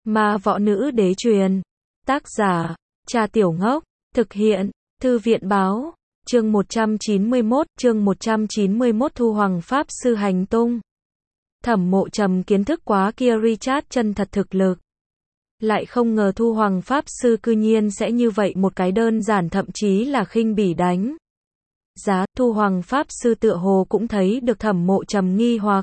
Ma võ nữ đế truyền. Tác giả, Trà Tiểu Ngốc. Thực hiện, Thư viện báo. Chương 191 Thu Hoàng Pháp Sư hành tung. Thẩm Mộ Trầm kiến thức quá kia Richard chân thật thực lực. Lại không ngờ Thu Hoàng Pháp Sư cư nhiên sẽ như vậy một cái đơn giản thậm chí là khinh bỉ đánh. Giá, Thu Hoàng Pháp Sư tựa hồ cũng thấy được Thẩm Mộ Trầm nghi hoặc.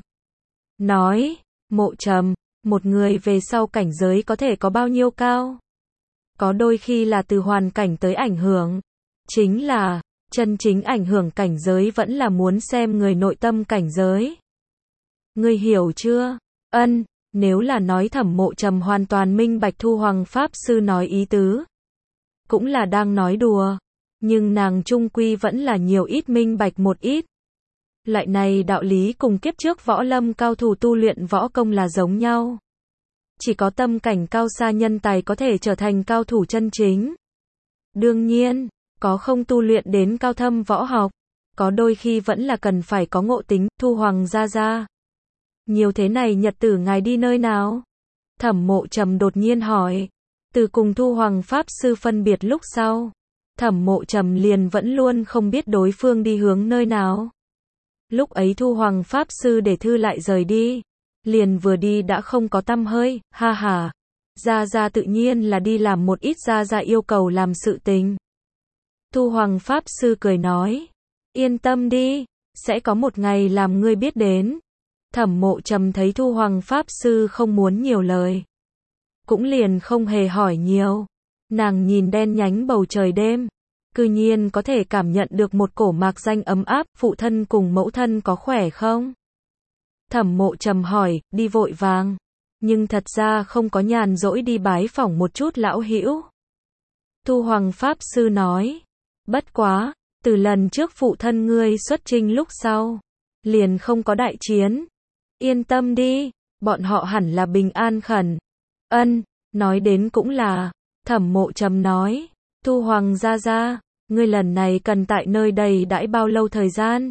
Nói, Mộ Trầm, một người về sau cảnh giới có thể có bao nhiêu cao? Có đôi khi là từ hoàn cảnh tới ảnh hưởng. Chính là, chân chính ảnh hưởng cảnh giới vẫn là muốn xem người nội tâm cảnh giới. Ngươi hiểu chưa? Ân, nếu là nói Thẩm Mộ Trầm hoàn toàn minh bạch Thu Hoàng Pháp Sư nói ý tứ. Cũng là đang nói đùa. Nhưng nàng trung quy vẫn là nhiều ít minh bạch một ít. Lại này đạo lý cùng kiếp trước võ lâm cao thủ tu luyện võ công là giống nhau. Chỉ có tâm cảnh cao xa nhân tài có thể trở thành cao thủ chân chính. Đương nhiên, có không tu luyện đến cao thâm võ học, có đôi khi vẫn là cần phải có ngộ tính. Thu Hoàng gia gia, nhiều thế này nhật tử ngài đi nơi nào? Thẩm Mộ Trầm đột nhiên hỏi. Từ cùng Thu Hoàng Pháp Sư phân biệt lúc sau, Thẩm Mộ Trầm liền vẫn luôn không biết đối phương đi hướng nơi nào. Lúc ấy Thu Hoàng Pháp Sư để thư lại rời đi, liền vừa đi đã không có tăm hơi. Ha ha, gia gia tự nhiên là đi làm một ít gia gia yêu cầu làm sự tình. Thu Hoàng Pháp Sư cười nói, yên tâm đi, sẽ có một ngày làm ngươi biết đến. Thẩm Mộ Trầm thấy Thu Hoàng Pháp Sư không muốn nhiều lời, cũng liền không hề hỏi nhiều. Nàng nhìn đen nhánh bầu trời đêm, cư nhiên có thể cảm nhận được một cổ mạc danh ấm áp. Phụ thân cùng mẫu thân có khỏe không? Thẩm Mộ Trầm hỏi, đi vội vàng, nhưng thật ra không có nhàn rỗi đi bái phỏng một chút lão hữu. Thu Hoàng Pháp Sư nói, bất quá, từ lần trước phụ thân ngươi xuất chinh lúc sau, liền không có đại chiến. Yên tâm đi, bọn họ hẳn là bình an khẩn. Ân, nói đến cũng là, Thẩm Mộ Trầm nói, Thu Hoàng gia gia, ngươi lần này cần tại nơi đây đãi bao lâu thời gian?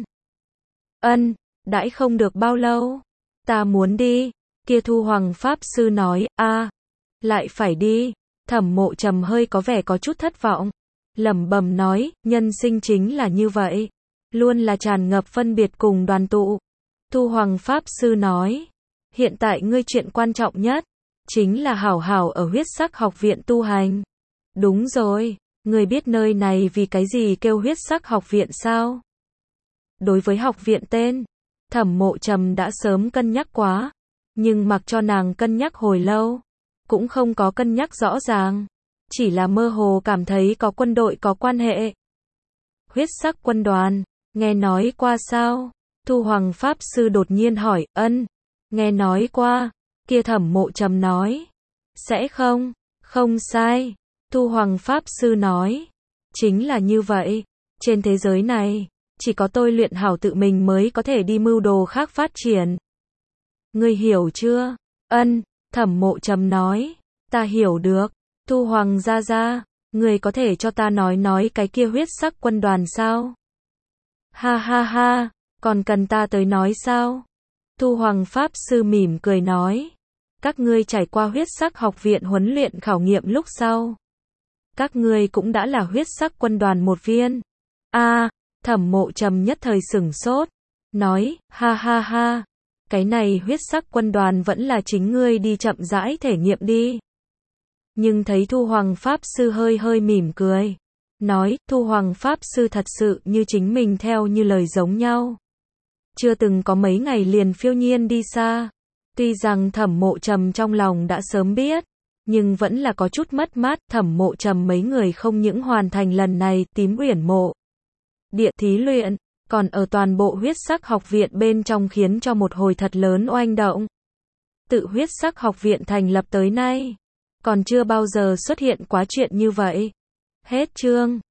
Ân, đãi không được bao lâu, ta muốn đi. Kia Thu Hoàng Pháp Sư nói, lại phải đi. Thẩm Mộ Trầm hơi có vẻ có chút thất vọng, lẩm bẩm nói, nhân sinh chính là như vậy, luôn là tràn ngập phân biệt cùng đoàn tụ. Thu Hoàng Pháp Sư nói, hiện tại ngươi chuyện quan trọng nhất, chính là hảo hảo ở Huyết Sắc Học Viện tu hành. Đúng rồi, ngươi biết nơi này vì cái gì kêu Huyết Sắc Học Viện sao? Đối với học viện tên, Thẩm Mộ Trầm đã sớm cân nhắc quá, nhưng mặc cho nàng cân nhắc hồi lâu, cũng không có cân nhắc rõ ràng, chỉ là mơ hồ cảm thấy có quân đội có quan hệ. Huyết Sắc Quân đoàn, nghe nói qua sao? Thu Hoàng Pháp Sư đột nhiên hỏi. Ân, nghe nói qua. Kia Thẩm Mộ Trầm nói, sẽ không? Không sai. Thu Hoàng Pháp Sư nói, chính là như vậy. Trên thế giới này, chỉ có tôi luyện hảo tự mình mới có thể đi mưu đồ khác phát triển. Ngươi hiểu chưa? Ân, Thẩm Mộ Trầm nói, ta hiểu được. Thu Hoàng gia gia, ngươi có thể cho ta nói cái kia Huyết Sắc Quân đoàn sao? Ha ha ha, còn cần ta tới nói sao? Thu Hoàng Pháp Sư mỉm cười nói, các ngươi trải qua Huyết Sắc Học Viện huấn luyện khảo nghiệm lúc sau, các ngươi cũng đã là Huyết Sắc Quân đoàn một viên. Thẩm Mộ Trầm nhất thời sửng sốt, nói, ha ha ha, cái này Huyết Sắc Quân đoàn vẫn là chính ngươi đi chậm rãi thể nghiệm đi. Nhưng thấy Thu Hoàng Pháp Sư hơi mỉm cười, nói, Thu Hoàng Pháp Sư thật sự như chính mình theo như lời giống nhau. Chưa từng có mấy ngày liền phiêu nhiên đi xa. Tuy rằng Thẩm Mộ Trầm trong lòng đã sớm biết, nhưng vẫn là có chút mất mát. Thẩm Mộ Trầm mấy người không những hoàn thành lần này Tím Uyển Mộ Địa thí luyện, còn ở toàn bộ Huyết Sắc Học Viện bên trong khiến cho một hồi thật lớn oanh động. Tự Huyết Sắc Học Viện thành lập tới nay, còn chưa bao giờ xuất hiện quá chuyện như vậy. Hết chương.